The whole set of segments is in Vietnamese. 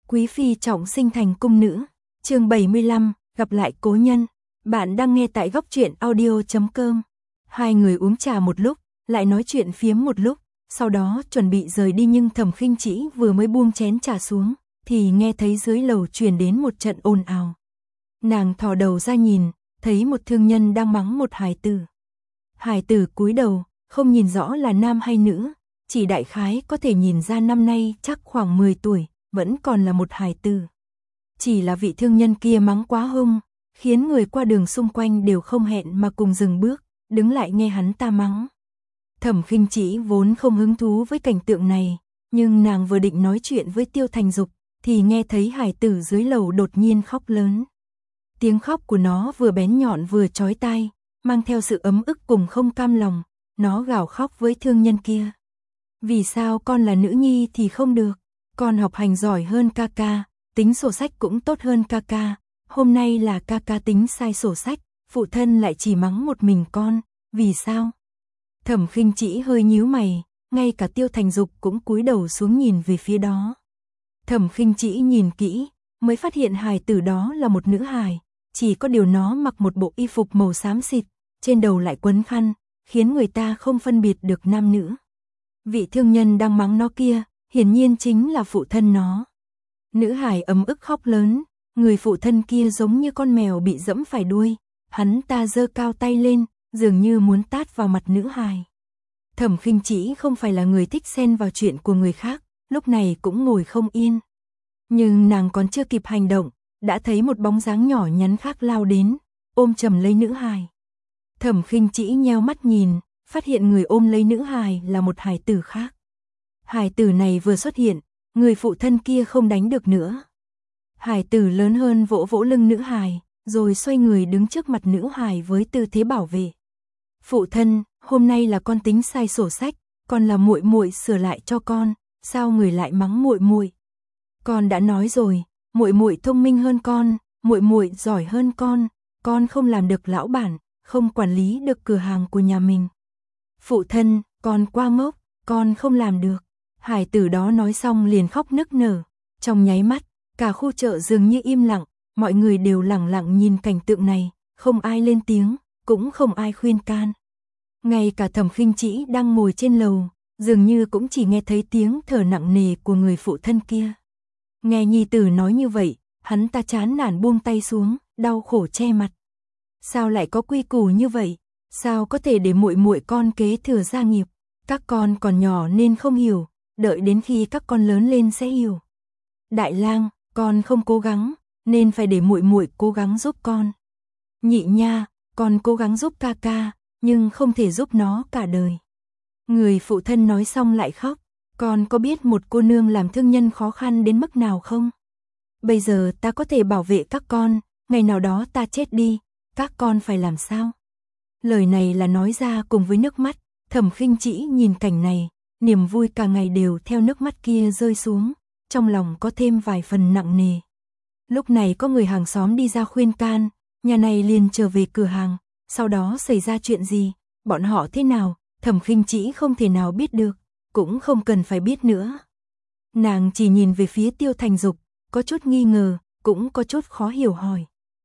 Quý phi trọng sinh thành cung nữ. Chương 75, gặp lại cố nhân. Bạn đang nghe tại góc truyện audio.com. Hai người uống trà một lúc, lại nói chuyện phiếm một lúc, sau đó chuẩn bị rời đi, nhưng Thẩm Khinh Trĩ vừa mới buông chén trà xuống, thì nghe thấy dưới lầu truyền đến một trận ồn ào. Nàng thò đầu ra nhìn, thấy một thương nhân đang mắng một hài tử. Hài tử cúi đầu, không nhìn rõ là nam hay nữ, chỉ đại khái có thể nhìn ra năm nay chắc khoảng 10 tuổi, vẫn còn là một hài tử. Chỉ là vị thương nhân kia mắng quá hung, khiến người qua đường xung quanh đều không hẹn mà cùng dừng bước, đứng lại nghe hắn ta mắng. Thẩm Khinh Trĩ vốn không hứng thú với cảnh tượng này, nhưng nàng vừa định nói chuyện với Tiêu Thành Dục, thì nghe thấy hài tử dưới lầu đột nhiên khóc lớn. Tiếng khóc của nó vừa bén nhọn vừa chói tai, mang theo sự ấm ức cùng không cam lòng, nó gào khóc với thương nhân kia. Vì sao con là nữ nhi thì không được? Con học hành giỏi hơn ca ca, tính sổ sách cũng tốt hơn ca ca, hôm nay là ca ca tính sai sổ sách, phụ thân lại chỉ mắng một mình con, vì sao? Thẩm Khinh Trĩ hơi nhíu mày, ngay cả Tiêu Thành Dục cũng cúi đầu xuống nhìn về phía đó. Thẩm Khinh Trĩ nhìn kỹ, mới phát hiện hài tử đó là một nữ hài, chỉ có điều nó mặc một bộ y phục màu xám xịt, trên đầu lại quấn khăn, khiến người ta không phân biệt được nam nữ. Vị thương nhân đang mắng nó kia, hiển nhiên chính là phụ thân nó. Nữ hài ấm ức khóc lớn, người phụ thân kia giống như con mèo bị dẫm phải đuôi, hắn ta giơ cao tay lên, dường như muốn tát vào mặt nữ hài. Thẩm Khinh Trĩ không phải là người thích xen vào chuyện của người khác, lúc này cũng ngồi không yên. Nhưng nàng còn chưa kịp hành động, đã thấy một bóng dáng nhỏ nhắn khác lao đến, ôm chầm lấy nữ hài. Thẩm Khinh Trĩ nheo mắt nhìn, phát hiện người ôm lấy nữ hài là một hài tử khác. Hài tử này vừa xuất hiện, người phụ thân kia không đánh được nữa. Hài tử lớn hơn vỗ vỗ lưng nữ hài, rồi xoay người đứng trước mặt nữ hài với tư thế bảo vệ. Phụ thân, hôm nay là con tính sai sổ sách, con là muội muội sửa lại cho con, sao người lại mắng muội muội? Con đã nói rồi, muội muội thông minh hơn con, muội muội giỏi hơn con không làm được lão bản, không quản lý được cửa hàng của nhà mình. Phụ thân, con quá ngốc, con không làm được. Hải tử đó nói xong liền khóc nức nở. Trong nháy mắt, cả khu chợ dường như im lặng, mọi người đều lặng lặng nhìn cảnh tượng này, không ai lên tiếng, cũng không ai khuyên can. Ngay cả Thẩm Khinh Trĩ đang ngồi trên lầu, dường như cũng chỉ nghe thấy tiếng thở nặng nề của người phụ thân kia. Nghe nhi tử nói như vậy, hắn ta chán nản buông tay xuống, đau khổ che mặt. Sao lại có quy củ như vậy? Sao có thể để muội muội con kế thừa gia nghiệp? Các con còn nhỏ nên không hiểu, đợi đến khi các con lớn lên sẽ hiểu. Đại lang, con không cố gắng, nên phải để muội muội cố gắng giúp con. Nhị nha, con cố gắng giúp ca ca, nhưng không thể giúp nó cả đời. Người phụ thân nói xong lại khóc. Con có biết một cô nương làm thương nhân khó khăn đến mức nào không? Bây giờ ta có thể bảo vệ các con, ngày nào đó ta chết đi, các con phải làm sao? Lời này là nói ra cùng với nước mắt. Thẩm Khinh Trĩ nhìn cảnh này, niềm vui cả ngày đều theo nước mắt kia rơi xuống, trong lòng có thêm vài phần nặng nề. Lúc này có người hàng xóm đi ra khuyên can, nhà này liền trở về cửa hàng, sau đó xảy ra chuyện gì, bọn họ thế nào, Thẩm Khinh Trĩ không thể nào biết được, cũng không cần phải biết nữa. Nàng chỉ nhìn về phía Tiêu Thành Dục, có chút nghi ngờ, cũng có chút khó hiểu hỏi.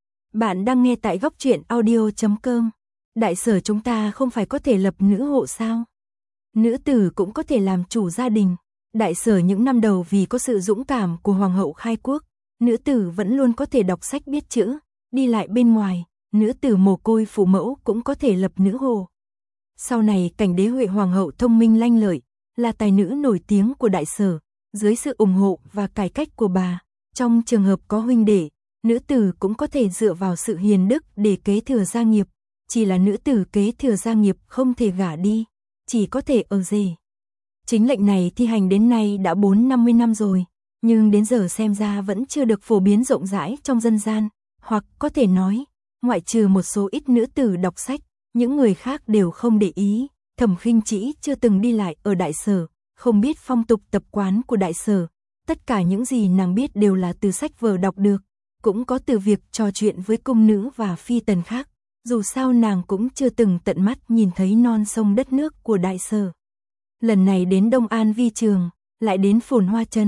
Bạn đang nghe tại góc truyện audio.com. Đại sở chúng ta không phải có thể lập nữ hộ sao? Nữ tử cũng có thể làm chủ gia đình. Đại sở những năm đầu vì có sự dũng cảm của hoàng hậu khai quốc, nữ tử vẫn luôn có thể đọc sách biết chữ, đi lại bên ngoài, nữ tử mồ côi phụ mẫu cũng có thể lập nữ hộ. Sau này Cảnh Đế Huệ hoàng hậu thông minh lanh lợi, là tài nữ nổi tiếng của đại sở, dưới sự ủng hộ và cải cách của bà, trong trường hợp có huynh đệ, nữ tử cũng có thể dựa vào sự hiền đức để kế thừa gia nghiệp. Chỉ là nữ tử kế thừa gia nghiệp không thể gả đi, chỉ có thể ở rể. Chính lệnh này thi hành đến nay đã 4-50 năm rồi, nhưng đến giờ xem ra vẫn chưa được phổ biến rộng rãi trong dân gian, hoặc có thể nói, ngoại trừ một số ít nữ tử đọc sách, những người khác đều không để ý. Thẩm Khinh Trĩ chưa từng đi lại ở đại sở, không biết phong tục tập quán của đại sở, tất cả những gì nàng biết đều là từ sách vở đọc được, cũng có từ việc trò chuyện với cung nữ và phi tần khác. Dù sao nàng cũng chưa từng tận mắt nhìn thấy non sông đất nước của đại sở. Lần này đến Đông An Vi Trường, lại đến Phồn Hoa Trấn,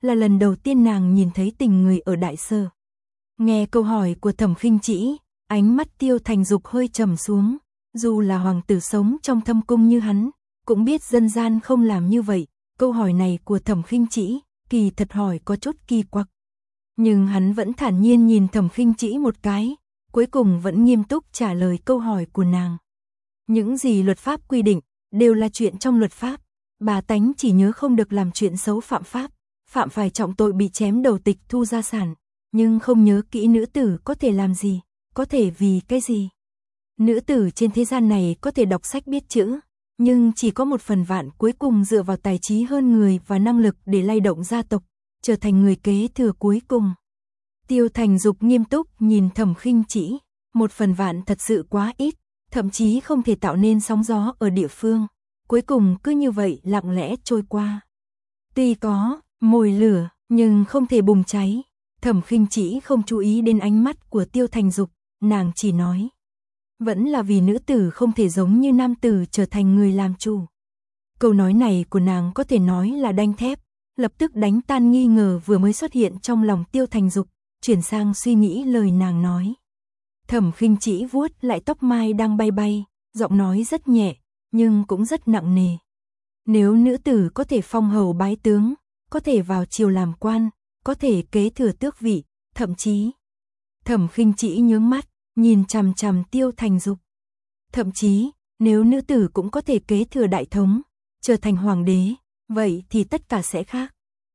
là lần đầu tiên nàng nhìn thấy tình người ở Đại Sở. Nghe câu hỏi của Thẩm Khinh Trĩ, ánh mắt Tiêu Thành Dục hơi trầm xuống, dù là hoàng tử sống trong thâm cung như hắn, cũng biết dân gian không làm như vậy, câu hỏi này của Thẩm Khinh Trĩ, kỳ thật hỏi có chút kỳ quặc. Nhưng hắn vẫn thản nhiên nhìn Thẩm Khinh Trĩ một cái, cuối cùng vẫn nghiêm túc trả lời câu hỏi của nàng. Những gì luật pháp quy định, đều là chuyện trong luật pháp, bà tánh chỉ nhớ không được làm chuyện xấu phạm pháp, phạm phải trọng tội bị chém đầu tịch thu gia sản, nhưng không nhớ kỹ nữ tử có thể làm gì, có thể vì cái gì. Nữ tử trên thế gian này có thể đọc sách biết chữ, nhưng chỉ có 1/1000 cuối cùng dựa vào tài trí hơn người và năng lực để lay động gia tộc, trở thành người kế thừa cuối cùng. Tiêu Thành Dục nghiêm túc nhìn Thẩm Khinh Trĩ, 1/1000 thật sự quá ít, thậm chí không thể tạo nên sóng gió ở địa phương, cuối cùng cứ như vậy lặng lẽ trôi qua. Tuy có mồi lửa, nhưng không thể bùng cháy. Thẩm Khinh Trĩ không chú ý đến ánh mắt của Tiêu Thành Dục, nàng chỉ nói. Vẫn là vì nữ tử không thể giống như nam tử trở thành người làm chủ. Câu nói này của nàng có thể nói là đanh thép, lập tức đánh tan nghi ngờ vừa mới xuất hiện trong lòng Tiêu Thành Dục, chuyển sang suy nghĩ lời nàng nói. Thẩm Khinh Trĩ vuốt lại tóc mai đang bay bay, giọng nói rất nhẹ, nhưng cũng rất nặng nề. Nếu nữ tử có thể phong hầu bái tướng, có thể vào triều làm quan, có thể kế thừa tước vị, thậm chí. Thẩm Khinh Trĩ nhướng mắt, nhìn chằm chằm Tiêu Thành Dục. Thậm chí, nếu nữ tử cũng có thể kế thừa đại thống, trở thành hoàng đế, vậy thì tất cả sẽ khác.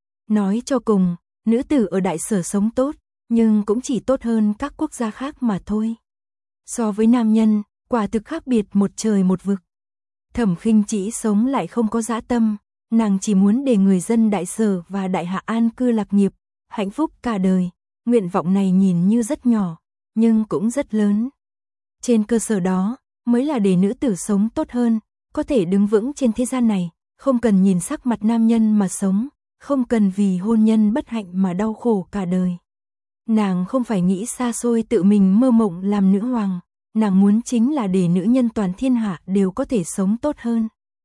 Nói cho cùng, nữ tử ở Đại Sở sống tốt, nhưng cũng chỉ tốt hơn các quốc gia khác mà thôi. So với nam nhân, quả thực khác biệt một trời một vực. Thẩm Khinh Trĩ sống lại không có dã tâm, nàng chỉ muốn để người dân Đại Sở và Đại Hạ an cư lạc nghiệp, hạnh phúc cả đời. Nguyện vọng này nhìn như rất nhỏ, nhưng cũng rất lớn. Trên cơ sở đó, mới là để nữ tử sống tốt hơn, có thể đứng vững trên thế gian này, không cần nhìn sắc mặt nam nhân mà sống, không cần vì hôn nhân bất hạnh mà đau khổ cả đời. Nàng không phải nghĩ xa xôi tự mình mơ mộng làm nữ hoàng, nàng muốn chính là để nữ nhân toàn thiên hạ đều có thể sống tốt hơn.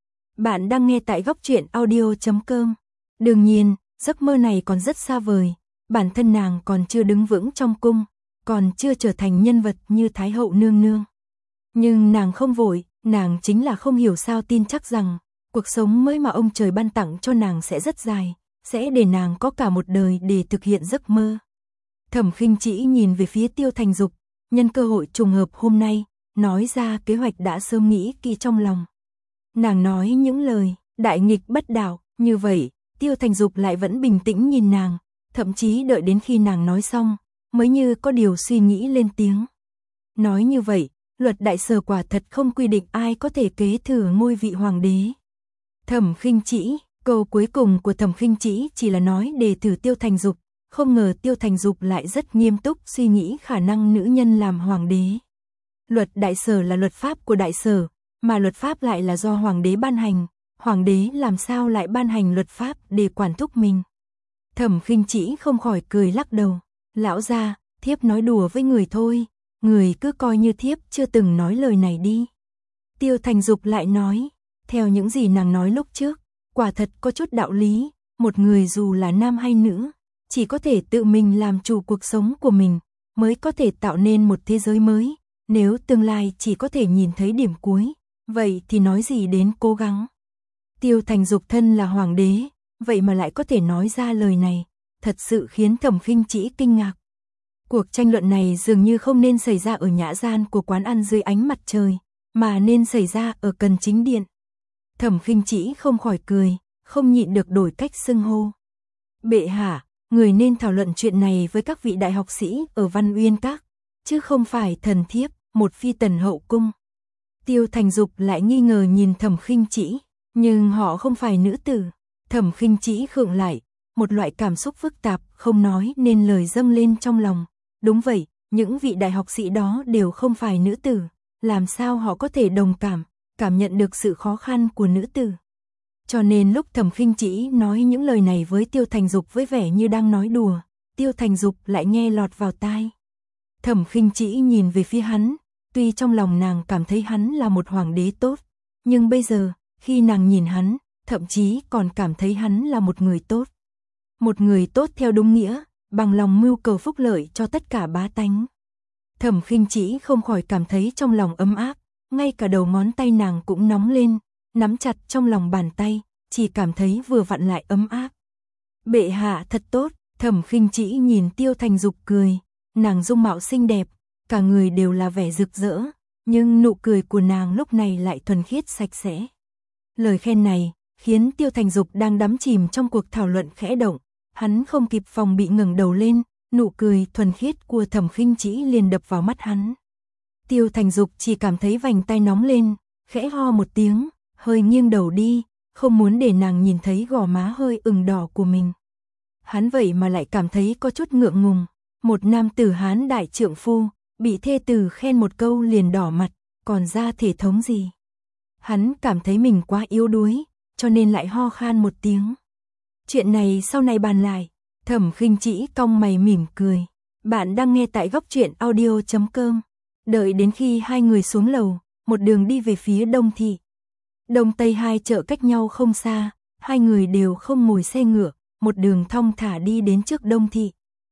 Bạn đang nghe tại Góc Truyện Audio.com. Đương nhiên, giấc mơ này còn rất xa vời, bản thân nàng còn chưa đứng vững trong cung, còn chưa trở thành nhân vật như Thái hậu nương nương. Nhưng nàng không vội, nàng chính là không hiểu sao tin chắc rằng, cuộc sống mới mà ông trời ban tặng cho nàng sẽ rất dài, sẽ để nàng có cả một đời để thực hiện giấc mơ. Thẩm Khinh Trĩ nhìn về phía Tiêu Thành Dục, nhân cơ hội trùng hợp hôm nay, nói ra kế hoạch đã sớm nghĩ kỹ trong lòng. Nàng nói những lời, đại nghịch bất đạo, như vậy, Tiêu Thành Dục lại vẫn bình tĩnh nhìn nàng, thậm chí đợi đến khi nàng nói xong, mới như có điều suy nghĩ lên tiếng. Nói như vậy, luật Đại Sở quả thật không quy định ai có thể kế thừa ngôi vị hoàng đế. Thẩm Khinh Trĩ, câu cuối cùng của Thẩm Khinh Trĩ chỉ là nói để thử Tiêu Thành Dục, không ngờ Tiêu Thành Dục lại rất nghiêm túc suy nghĩ khả năng nữ nhân làm hoàng đế. Luật Đại Sở là luật pháp của Đại Sở, mà luật pháp lại là do hoàng đế ban hành, hoàng đế làm sao lại ban hành luật pháp để quản thúc mình. Thẩm Khinh Trĩ không khỏi cười lắc đầu, lão gia, thiếp nói đùa với người thôi, người cứ coi như thiếp chưa từng nói lời này đi. Tiêu Thành Dục lại nói, theo những gì nàng nói lúc trước, quả thật có chút đạo lý, một người dù là nam hay nữ, chỉ có thể tự mình làm chủ cuộc sống của mình, mới có thể tạo nên một thế giới mới, nếu tương lai chỉ có thể nhìn thấy điểm cuối, vậy thì nói gì đến cố gắng. Tiêu Thành Dục thân là hoàng đế, vậy mà lại có thể nói ra lời này, thật sự khiến Thẩm Khinh Trĩ kinh ngạc. Cuộc tranh luận này dường như không nên xảy ra ở nhã gian của quán ăn dưới ánh mặt trời, mà nên xảy ra ở Cần Chính Điện. Thẩm Khinh Trĩ không khỏi cười, không nhịn được đổi cách xưng hô. Bệ hạ, người nên thảo luận chuyện này với các vị đại học sĩ ở Văn Uyên Các, chứ không phải thần thiếp, một phi tần hậu cung. Tiêu Thành Dục lại nghi ngờ nhìn Thẩm Khinh Trĩ, nhưng họ không phải nữ tử. Thẩm Khinh Trĩ khựng lại, một loại cảm xúc phức tạp không nói nên lời dâng lên trong lòng. Đúng vậy, những vị đại học sĩ đó đều không phải nữ tử, làm sao họ có thể đồng cảm nhận được sự khó khăn của nữ tử. Cho nên lúc Thẩm Khinh Trĩ nói những lời này với Tiêu Thành Dục với vẻ như đang nói đùa, Tiêu Thành Dục lại nghe lọt vào tai. Thẩm Khinh Trĩ nhìn về phía hắn, tuy trong lòng nàng cảm thấy hắn là một hoàng đế tốt, nhưng bây giờ, khi nàng nhìn hắn, thậm chí còn cảm thấy hắn là một người tốt. một người tốt theo đúng nghĩa, bằng lòng mưu cầu phúc lợi cho tất cả bá tánh. Thẩm Khinh Trĩ không khỏi cảm thấy trong lòng ấm áp, ngay cả đầu ngón tay nàng cũng nóng lên, nắm chặt trong lòng bàn tay, chỉ cảm thấy vừa vặn lại ấm áp. Bệ hạ thật tốt, Thẩm Khinh Trĩ nhìn Tiêu Thành Dục cười, nàng dung mạo xinh đẹp, cả người đều là vẻ rực rỡ, nhưng nụ cười của nàng lúc này lại thuần khiết sạch sẽ. Lời khen này khiến Tiêu Thành Dục đang đắm chìm trong cuộc thảo luận khẽ động, hắn không kịp phòng bị ngẩng đầu lên, nụ cười thuần khiết của Thẩm Khinh Trĩ liền đập vào mắt hắn. Tiêu Thành Dục chỉ cảm thấy vành tay nóng lên, khẽ ho một tiếng, hơi nghiêng đầu đi, không muốn để nàng nhìn thấy gò má hơi ửng đỏ của mình. Hắn vậy mà lại cảm thấy có chút ngượng ngùng, một nam tử Hán đại trượng phu, bị thê tử khen một câu liền đỏ mặt, còn ra thể thống gì. Hắn cảm thấy mình quá yếu đuối, cho nên lại ho khan một tiếng. Chuyện này sau này bàn lại. Thẩm Khinh Trĩ cong mày mỉm cười. Bạn đang nghe tại góc truyện audio.com. Đợi đến khi hai người xuống lầu, một đường đi về phía Đông Thị. Đông Tây hai chợ cách nhau không xa, hai người đều không ngồi xe ngựa, một đường thong thả đi đến trước Đông Thị.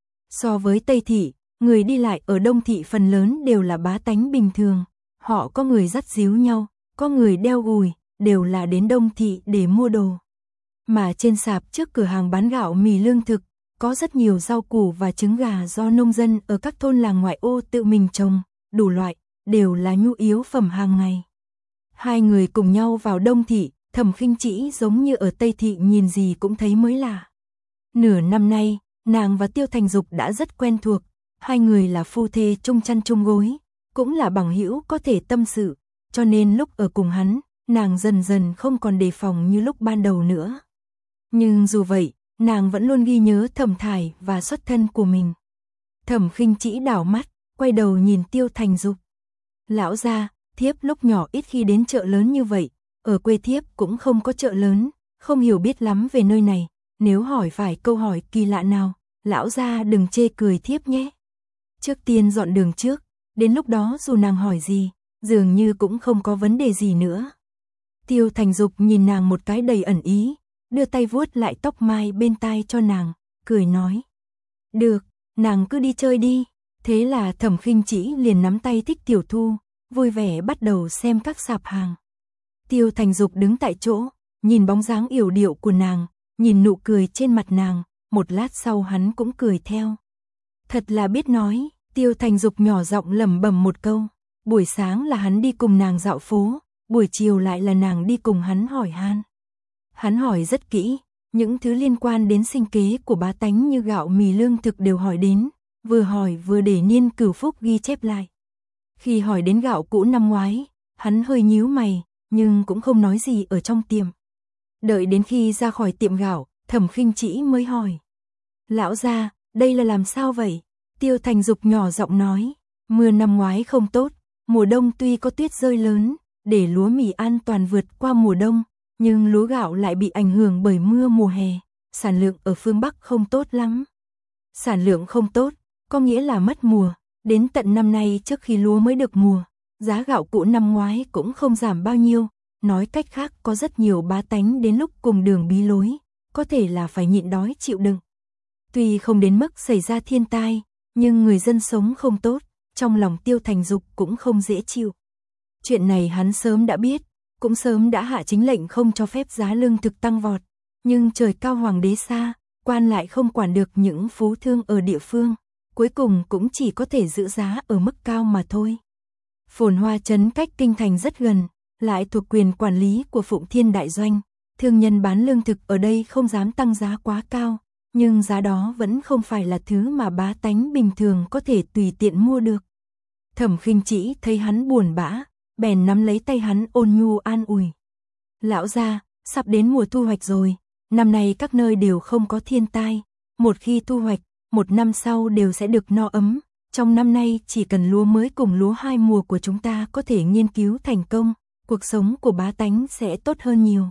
So với Tây Thị, người đi lại ở Đông Thị phần lớn đều là bá tánh bình thường. Họ có người dắt díu nhau, có người đeo gùi, đều là đến Đông Thị để mua đồ. Mà trên sạp trước cửa hàng bán gạo mì lương thực, có rất nhiều rau củ và trứng gà do nông dân ở các thôn làng ngoại ô tự mình trồng, đủ loại, đều là nhu yếu phẩm hàng ngày. Hai người cùng nhau vào Đông Thị, Thẩm Khinh Trĩ giống như ở Tây Thị nhìn gì cũng thấy mới lạ. Nửa năm nay, nàng và Tiêu Thành Dục đã rất quen thuộc, hai người là phu thê chung chăn chung gối, cũng là bằng hữu có thể tâm sự, cho nên lúc ở cùng hắn, nàng dần dần không còn đề phòng như lúc ban đầu nữa. Nhưng dù vậy, nàng vẫn luôn ghi nhớ Thẩm Thải và xuất thân của mình. Thẩm Khinh Trĩ đảo mắt, quay đầu nhìn Tiêu Thành Dục. Lão gia, thiếp lúc nhỏ ít khi đến chợ lớn như vậy, ở quê thiếp cũng không có chợ lớn, không hiểu biết lắm về nơi này, nếu hỏi phải câu hỏi kỳ lạ nào, lão gia đừng chê cười thiếp nhé. Trước tiên dọn đường trước, đến lúc đó dù nàng hỏi gì, dường như cũng không có vấn đề gì nữa. Tiêu Thành Dục nhìn nàng một cái đầy ẩn ý, đưa tay vuốt lại tóc mai bên tai cho nàng, cười nói. Được, nàng cứ đi chơi đi. Thế là Thẩm Khinh Trĩ liền nắm tay Thích Tiểu Thu, vui vẻ bắt đầu xem các sạp hàng. Tiêu Thành Dục đứng tại chỗ, nhìn bóng dáng yểu điệu của nàng, nhìn nụ cười trên mặt nàng, một lát sau hắn cũng cười theo. Thật là biết nói, Tiêu Thành Dục nhỏ giọng lẩm bẩm một câu, buổi sáng là hắn đi cùng nàng dạo phố, buổi chiều lại là nàng đi cùng hắn hỏi han. Hắn hỏi rất kỹ, những thứ liên quan đến sinh kế của bá tánh như gạo mì lương thực đều hỏi đến, vừa hỏi vừa để Niên Cửu Phúc ghi chép lại. Khi hỏi đến gạo cũ năm ngoái, hắn hơi nhíu mày, nhưng cũng không nói gì ở trong tiệm. Đợi đến khi ra khỏi tiệm gạo, Thẩm Khinh Trĩ mới hỏi. Lão gia, đây là làm sao vậy? Tiêu Thành Dục nhỏ giọng nói, mưa năm ngoái không tốt, mùa đông tuy có tuyết rơi lớn, để lúa mì an toàn vượt qua mùa đông, nhưng lúa gạo lại bị ảnh hưởng bởi mưa mùa hè, sản lượng ở phương Bắc không tốt lắm. Sản lượng không tốt, có nghĩa là mất mùa, đến tận năm nay trước khi lúa mới được mùa, giá gạo cũ năm ngoái cũng không giảm bao nhiêu, nói cách khác có rất nhiều bá tánh đến lúc cùng đường bí lối, có thể là phải nhịn đói chịu đựng. Tuy không đến mức xảy ra thiên tai, nhưng người dân sống không tốt, trong lòng Tiêu Thành Dục cũng không dễ chịu. Chuyện này hắn sớm đã biết, cũng sớm đã hạ chính lệnh không cho phép giá lương thực tăng vọt, nhưng trời cao hoàng đế xa, quan lại không quản được những phú thương ở địa phương, cuối cùng cũng chỉ có thể giữ giá ở mức cao mà thôi. Phồn Hoa trấn cách kinh thành rất gần, lại thuộc quyền quản lý của Phụng Thiên đại doanh, thương nhân bán lương thực ở đây không dám tăng giá quá cao, nhưng giá đó vẫn không phải là thứ mà bá tánh bình thường có thể tùy tiện mua được. Thẩm Khinh Trĩ thấy hắn buồn bã, bèn nắm lấy tay hắn ôn nhu an ủi. Lão gia, sắp đến mùa thu hoạch rồi, năm nay các nơi đều không có thiên tai, một khi thu hoạch, một năm sau đều sẽ được no ấm, trong năm nay chỉ cần lúa mới cùng lúa hai mùa của chúng ta có thể nghiên cứu thành công, cuộc sống của bá tánh sẽ tốt hơn nhiều.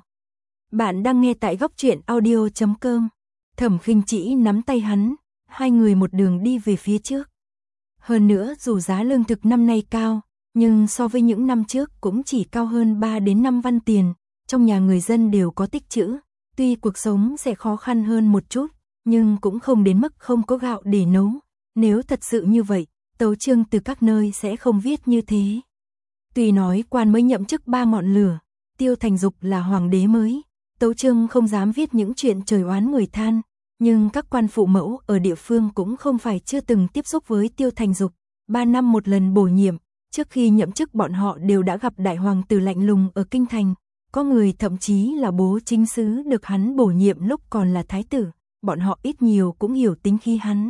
Bạn đang nghe tại góc truyện audio.com. Thẩm Khinh Trĩ nắm tay hắn, hai người một đường đi về phía trước. Hơn nữa dù giá lương thực năm nay cao, nhưng so với những năm trước cũng chỉ cao hơn 3 đến 5 văn tiền, trong nhà người dân đều có tích trữ, tuy cuộc sống sẽ khó khăn hơn một chút, nhưng cũng không đến mức không có gạo để nấu. Nếu thật sự như vậy, tấu chương từ các nơi sẽ không viết như thế. Tuy nói quan mới nhậm chức 3 ngọn lửa, Tiêu Thành Dục là hoàng đế mới, tấu chương không dám viết những chuyện trời oán người than, nhưng các quan phụ mẫu ở địa phương cũng không phải chưa từng tiếp xúc với Tiêu Thành Dục. 3 năm một lần bổ nhiệm, trước khi nhậm chức bọn họ đều đã gặp đại hoàng tử lạnh lùng ở kinh thành, có người thậm chí là bố chính sứ được hắn bổ nhiệm lúc còn là thái tử, bọn họ ít nhiều cũng hiểu tính khí hắn.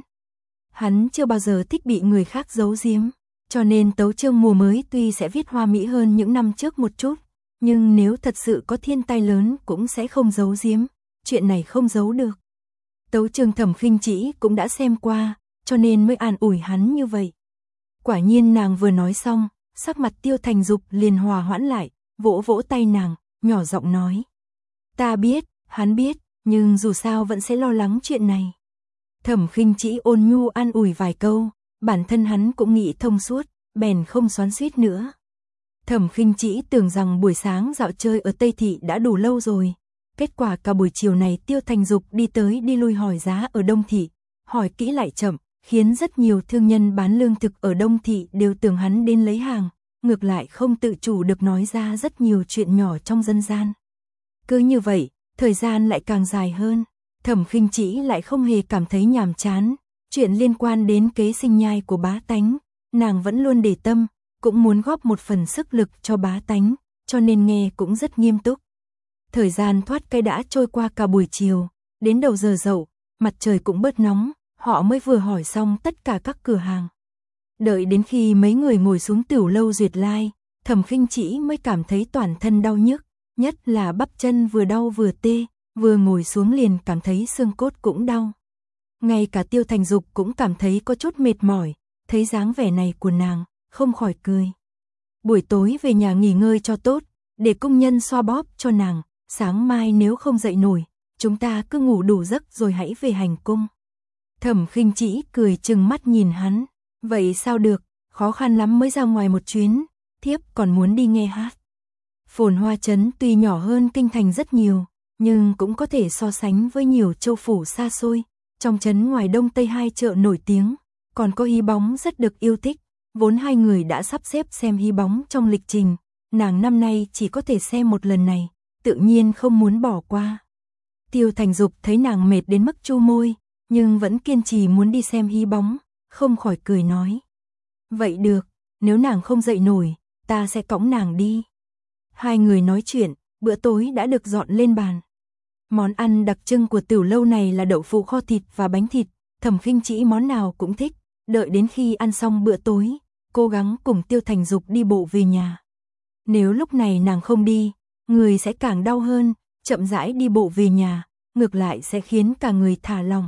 Hắn chưa bao giờ thích bị người khác giấu giếm, cho nên tấu chương mùa mới tuy sẽ viết hoa mỹ hơn những năm trước một chút, nhưng nếu thật sự có thiên tai lớn cũng sẽ không giấu giếm, chuyện này không giấu được. Tấu chương Thẩm Khinh Trĩ cũng đã xem qua, cho nên mới an ủi hắn như vậy. Quả nhiên nàng vừa nói xong, sắc mặt Tiêu Thành Dục liền hòa hoãn lại, vỗ vỗ tay nàng, nhỏ giọng nói. Ta biết, hắn biết, nhưng dù sao vẫn sẽ lo lắng chuyện này. Thẩm Khinh Trĩ ôn nhu an ủi vài câu, bản thân hắn cũng nghĩ thông suốt, bèn không xoắn xuýt nữa. Thẩm Khinh Trĩ tưởng rằng buổi sáng dạo chơi ở Tây Thị đã đủ lâu rồi. Kết quả cả buổi chiều này Tiêu Thành Dục đi tới đi lui hỏi giá ở Đông Thị, hỏi kỹ lại chậm, khiến rất nhiều thương nhân bán lương thực ở Đông Thị đều tưởng hắn đến lấy hàng, ngược lại không tự chủ được nói ra rất nhiều chuyện nhỏ trong dân gian. Cứ như vậy, thời gian lại càng dài hơn, Thẩm Khinh Trĩ lại không hề cảm thấy nhàm chán, chuyện liên quan đến kế sinh nhai của bá tánh, nàng vẫn luôn để tâm, cũng muốn góp một phần sức lực cho bá tánh, cho nên nghe cũng rất nghiêm túc. Thời gian thoát cái đã trôi qua cả buổi chiều, đến đầu giờ dậu, mặt trời cũng bớt nóng, họ mới vừa hỏi xong tất cả các cửa hàng. Đợi đến khi mấy người ngồi xuống tiểu lâu Duyệt Lai, Thẩm Khinh Trĩ mới cảm thấy toàn thân đau nhức, nhất là bắp chân vừa đau vừa tê, vừa ngồi xuống liền cảm thấy xương cốt cũng đau. Ngay cả Tiêu Thành Dục cũng cảm thấy có chút mệt mỏi, thấy dáng vẻ này của nàng, không khỏi cười. Buổi tối về nhà nghỉ ngơi cho tốt, để công nhân xoa bóp cho nàng, sáng mai nếu không dậy nổi, chúng ta cứ ngủ đủ giấc rồi hãy về hành cung. Thẩm Khinh Trĩ cười trừng mắt nhìn hắn, vậy sao được, khó khăn lắm mới ra ngoài một chuyến, thiếp còn muốn đi nghe hát. Phồn Hoa Trấn tuy nhỏ hơn kinh thành rất nhiều, nhưng cũng có thể so sánh với nhiều châu phủ xa xôi, trong trấn ngoài Đông Tây hai chợ nổi tiếng, còn có Hy Bóng rất được yêu thích, vốn hai người đã sắp xếp xem Hy Bóng trong lịch trình, nàng năm nay chỉ có thể xem một lần này, tự nhiên không muốn bỏ qua. Tiêu Thành Dục thấy nàng mệt đến mức chu môi, nhưng vẫn kiên trì muốn đi xem Hy Bóng, không khỏi cười nói. Vậy được, nếu nàng không dậy nổi, ta sẽ cõng nàng đi. Hai người nói chuyện, bữa tối đã được dọn lên bàn. Món ăn đặc trưng của tiểu lâu này là đậu phụ kho thịt và bánh thịt, Thẩm Khinh Trĩ món nào cũng thích, đợi đến khi ăn xong bữa tối, cố gắng cùng Tiêu Thành Dục đi bộ về nhà. Nếu lúc này nàng không đi, người sẽ càng đau hơn, chậm rãi đi bộ về nhà, ngược lại sẽ khiến cả người thả lỏng.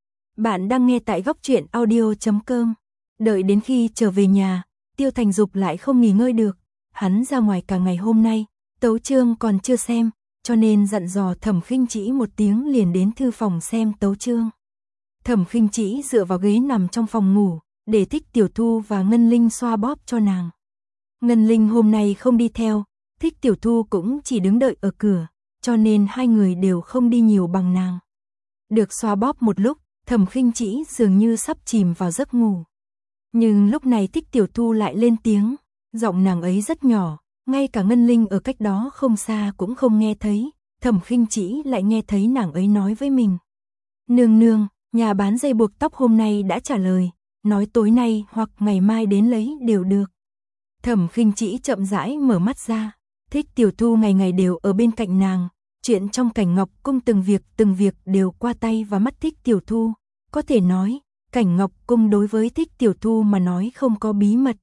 Bạn đang nghe tại góc truyện audio.com. Đợi đến khi trở về nhà, Tiêu Thành Dục lại không nghỉ ngơi được, hắn ra ngoài cả ngày hôm nay, tấu chương còn chưa xem, cho nên dặn dò Thẩm Khinh Trĩ một tiếng liền đến thư phòng xem tấu chương. Thẩm Khinh Trĩ dựa vào ghế nằm trong phòng ngủ, để Thích Tiểu Thu và Ngân Linh xoa bóp cho nàng. Ngân Linh hôm nay không đi theo, Thích Tiểu Thu cũng chỉ đứng đợi ở cửa, cho nên hai người đều không đi nhiều bằng nàng. Được xoa bóp một lúc, Thẩm Khinh Trĩ dường như sắp chìm vào giấc ngủ. Nhưng lúc này Thích Tiểu Thu lại lên tiếng, giọng nàng ấy rất nhỏ, ngay cả Ngân Linh ở cách đó không xa cũng không nghe thấy, Thẩm Khinh Trĩ lại nghe thấy nàng ấy nói với mình. Nương nương, nhà bán dây buộc tóc hôm nay đã trả lời, nói tối nay hoặc ngày mai đến lấy đều được. Thẩm Khinh Trĩ chậm rãi mở mắt ra, Thích Tiểu Thu ngày ngày đều ở bên cạnh nàng, chuyện trong Cảnh Ngọc Cung từng việc đều qua tay và mắt Thích Tiểu Thu, có thể nói, Cảnh Ngọc Cung đối với Thích Tiểu Thu mà nói không có bí mật.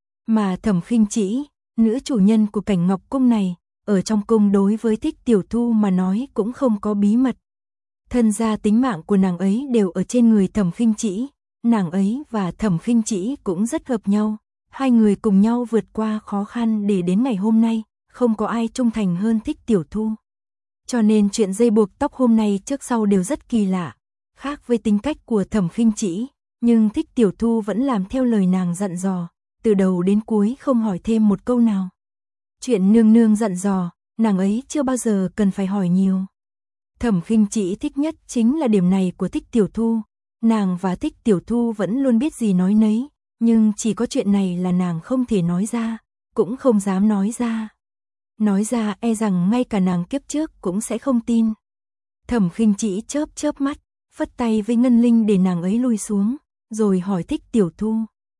Mà Thẩm Khinh Trĩ, nữ chủ nhân của Cảnh Ngọc Cung này, ở trong cung đối với Thích Tiểu Thu mà nói cũng không có bí mật. Thân gia tính mạng của nàng ấy đều ở trên người Thẩm Khinh Trĩ, nàng ấy và Thẩm Khinh Trĩ cũng rất hợp nhau, hai người cùng nhau vượt qua khó khăn để đến ngày hôm nay, không có ai trung thành hơn Thích Tiểu Thu. Cho nên chuyện dây buộc tóc hôm nay trước sau đều rất kỳ lạ, khác với tính cách của Thẩm Khinh Trĩ, nhưng Thích Tiểu Thu vẫn làm theo lời nàng dặn dò, từ đầu đến cuối không hỏi thêm một câu nào. Chuyện nương nương dặn dò, nàng ấy chưa bao giờ cần phải hỏi nhiều. Thẩm Khinh Chỉ thích nhất chính là điểm này của Thích Tiểu Thu. Nàng và Thích Tiểu Thu vẫn luôn biết gì nói nấy, nhưng chỉ có chuyện này là nàng không thể nói ra, cũng không dám nói ra. Nói ra e rằng ngay cả nàng kiếp trước cũng sẽ không tin. Thẩm Khinh Chỉ chớp chớp mắt, phất tay với Ngân Linh để nàng ấy lui xuống, rồi hỏi Thích Tiểu Thu.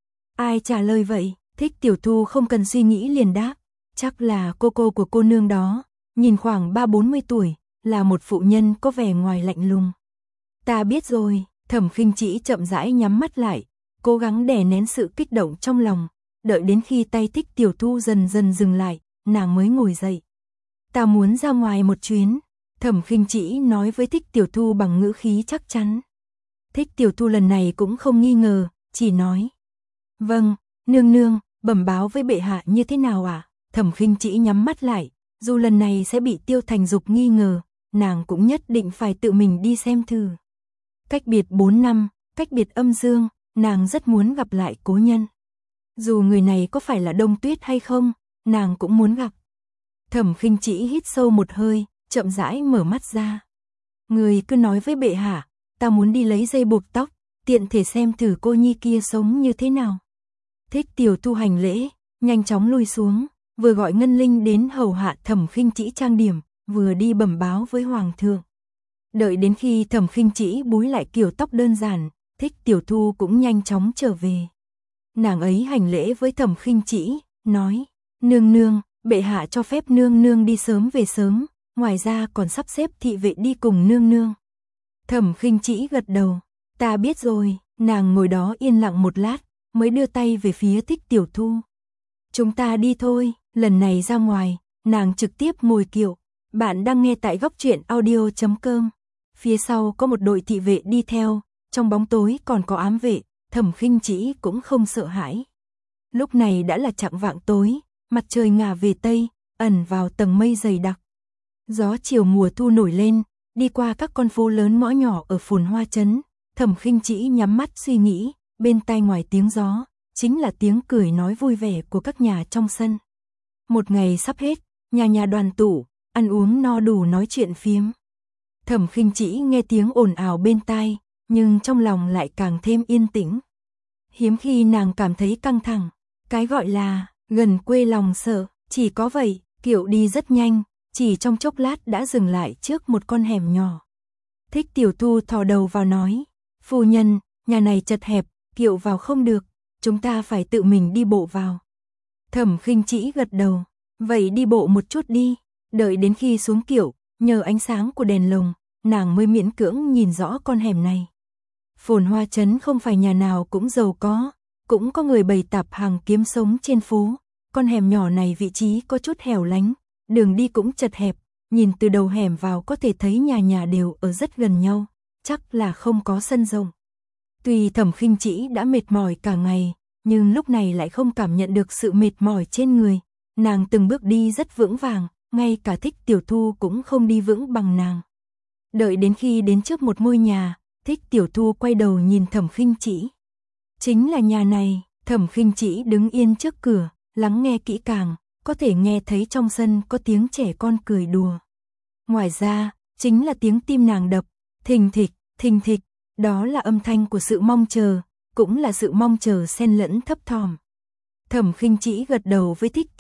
Ai trả lời vậy? Thích Tiểu Thu không cần suy nghĩ liền đáp, chắc là cô của cô nương đó, nhìn khoảng 30-40 tuổi, là một phụ nhân có vẻ ngoài lạnh lùng. Ta biết rồi. Thẩm Khinh Chỉ chậm rãi nhắm mắt lại, cố gắng đè nén sự kích động trong lòng, đợi đến khi tay Thích Tiểu Thu dần dần dừng lại, nàng mới ngồi dậy. Ta muốn ra ngoài một chuyến, Thẩm Khinh Chỉ nói với Thích Tiểu Thu bằng ngữ khí chắc chắn. Thích Tiểu Thu lần này cũng không nghi ngờ, chỉ nói. Vâng, nương nương, bẩm báo với bệ hạ như thế nào ạ? Thẩm Khinh Chỉ nhắm mắt lại, dù lần này sẽ bị Tiêu Thành Dục nghi ngờ, nàng cũng nhất định phải tự mình đi xem thử. Cách biệt 4 năm, cách biệt âm dương, nàng rất muốn gặp lại cố nhân. Dù người này có phải là Đông Tuyết hay không, nàng cũng muốn gặp. Thẩm Khinh Chỉ hít sâu một hơi, chậm rãi mở mắt ra. Người cứ nói với bệ hạ, ta muốn đi lấy dây buộc tóc, tiện thể xem thử cô nhi kia sống như thế nào. Thích Tiểu Thu hành lễ, nhanh chóng lui xuống, vừa gọi Ngân Linh đến hầu hạ Thẩm Khinh Chỉ trang điểm, vừa đi bẩm báo với hoàng thượng. Đợi đến khi Thẩm Khinh Chỉ búi lại kiểu tóc đơn giản, Thích Tiểu Thu cũng nhanh chóng trở về. Nàng ấy hành lễ với Thẩm Khinh Chỉ, nói, nương nương, bệ hạ cho phép nương nương đi sớm về sớm, ngoài ra còn sắp xếp thị vệ đi cùng nương nương. Thẩm Khinh Chỉ gật đầu, ta biết rồi, nàng ngồi đó yên lặng một lát, mới đưa tay về phía Thích Tiểu Thu. Chúng ta đi thôi, lần này ra ngoài, nàng trực tiếp ngồi kiệu. Bạn đang nghe tại góc truyện audio.com. Phía sau có một đội thị vệ đi theo, trong bóng tối còn có ám vệ, Thẩm Khinh Chỉ cũng không sợ hãi. Lúc này đã là chạng vạng tối, mặt trời ngả về tây, ẩn vào tầng mây dày đặc. Gió chiều mùa thu nổi lên, đi qua các con phố lớn ngõ nhỏ ở Phồn Hoa trấn, Thẩm Khinh Chỉ nhắm mắt suy nghĩ, bên tai ngoài tiếng gió, chính là tiếng cười nói vui vẻ của các nhà trong sân. Một ngày sắp hết, nhà nhà đoàn tụ, ăn uống no đủ nói chuyện phiếm. Thẩm Khinh Chỉ nghe tiếng ồn ào bên tai, nhưng trong lòng lại càng thêm yên tĩnh. Hiếm khi nàng cảm thấy căng thẳng, cái gọi là gần quê lòng sợ, chỉ có vậy, kiệu đi rất nhanh, chỉ trong chốc lát đã dừng lại trước một con hẻm nhỏ. Thích Tiểu Thu thò đầu vào nói, phu nhân, nhà này chật hẹp, kiệu vào không được, chúng ta phải tự mình đi bộ vào. Thẩm Khinh Chỉ gật đầu, vậy đi bộ một chút đi. Đợi đến khi xuống kiệu, nhờ ánh sáng của đèn lồng, nàng mới miễn cưỡng nhìn rõ con hẻm này. Phồn Hoa trấn không phải nhà nào cũng giàu có, cũng có người bày tạp hàng kiếm sống trên phố. Con hẻm nhỏ này vị trí có chút hẻo lánh, đường đi cũng chật hẹp, nhìn từ đầu hẻm vào có thể thấy nhà nhà đều ở rất gần nhau, chắc là không có sân rộng. Tuy Thẩm Khinh Chỉ đã mệt mỏi cả ngày, nhưng lúc này lại không cảm nhận được sự mệt mỏi trên người. Nàng từng bước đi rất vững vàng, ngay cả Thích Tiểu Thu cũng không đi vững bằng nàng. Đợi đến khi đến trước một ngôi nhà, Thích Tiểu Thu quay đầu nhìn Thẩm Khinh Chỉ. Chính là nhà này. Thẩm Khinh Chỉ đứng yên trước cửa, lắng nghe kỹ càng, có thể nghe thấy trong sân có tiếng trẻ con cười đùa. Ngoài ra, chính là tiếng tim nàng đập, thình thịch, đó là âm thanh của sự mong chờ, cũng là sự mong chờ xen lẫn thấp thỏm. Thẩm Khinh Chỉ gật đầu với Thích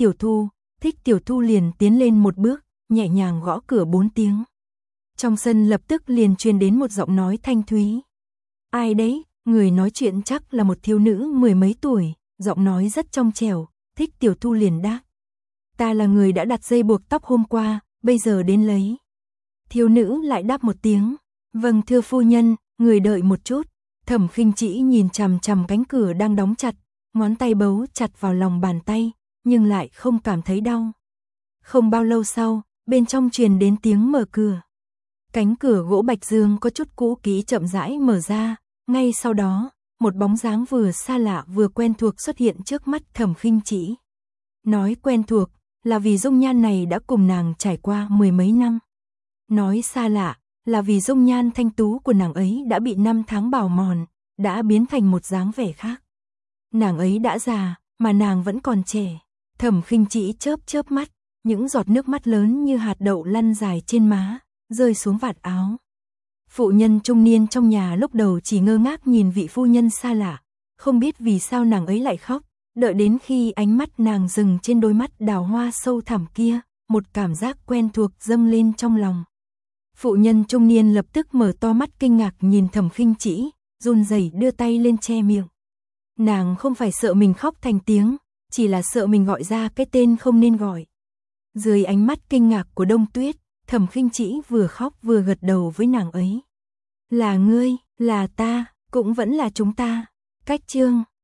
Tiểu Thu liền tiến lên một bước, nhẹ nhàng gõ cửa 4 tiếng. Trong sân lập tức liền truyền đến một giọng nói thanh thúy. Ai đấy? Người nói chuyện chắc là một thiếu nữ 10 mấy tuổi, giọng nói rất trong trẻo. Thích Tiểu Thu liền đáp. Ta là người đã đặt dây buộc tóc hôm qua, bây giờ đến lấy. Thiếu nữ lại đáp một tiếng. Vâng thưa phu nhân, người đợi một chút. Thẩm Khinh Chỉ nhìn chằm chằm cánh cửa đang đóng chặt, ngón tay bấu chặt vào lòng bàn tay, nhưng lại không cảm thấy đau. Không bao lâu sau, bên trong truyền đến tiếng mở cửa. Cánh cửa gỗ bạch dương có chút cũ kỹ chậm rãi mở ra, ngay sau đó, một bóng dáng vừa xa lạ vừa quen thuộc xuất hiện trước mắt Thẩm Khinh Chỉ. Nói quen thuộc, là vì dung nhan này đã cùng nàng trải qua 10 mấy năm. Nói xa lạ, là vì dung nhan thanh tú của nàng ấy đã bị năm tháng bào mòn, đã biến thành một dáng vẻ khác. Nàng ấy đã già, mà nàng vẫn còn trẻ. Thẩm Khinh Chỉ chớp chớp mắt, những giọt nước mắt lớn như hạt đậu lăn dài trên má, rơi xuống vạt áo. Phụ nhân trung niên trong nhà lúc đầu chỉ ngơ ngác nhìn vị phu nhân xa lạ, không biết vì sao nàng ấy lại khóc, đợi đến khi ánh mắt nàng dừng trên đôi mắt đào hoa sâu thẳm kia, một cảm giác quen thuộc dâng lên trong lòng. Phụ nhân trung niên lập tức mở to mắt kinh ngạc nhìn Thẩm Khinh Trĩ, run rẩy đưa tay lên che miệng. Nàng không phải sợ mình khóc thành tiếng, chỉ là sợ mình gọi ra cái tên không nên gọi. Dưới ánh mắt kinh ngạc của Đông Tuyết, Thẩm Khinh Trĩ vừa khóc vừa gật đầu với nàng ấy. Là ngươi, là ta, cũng vẫn là chúng ta. Cách chương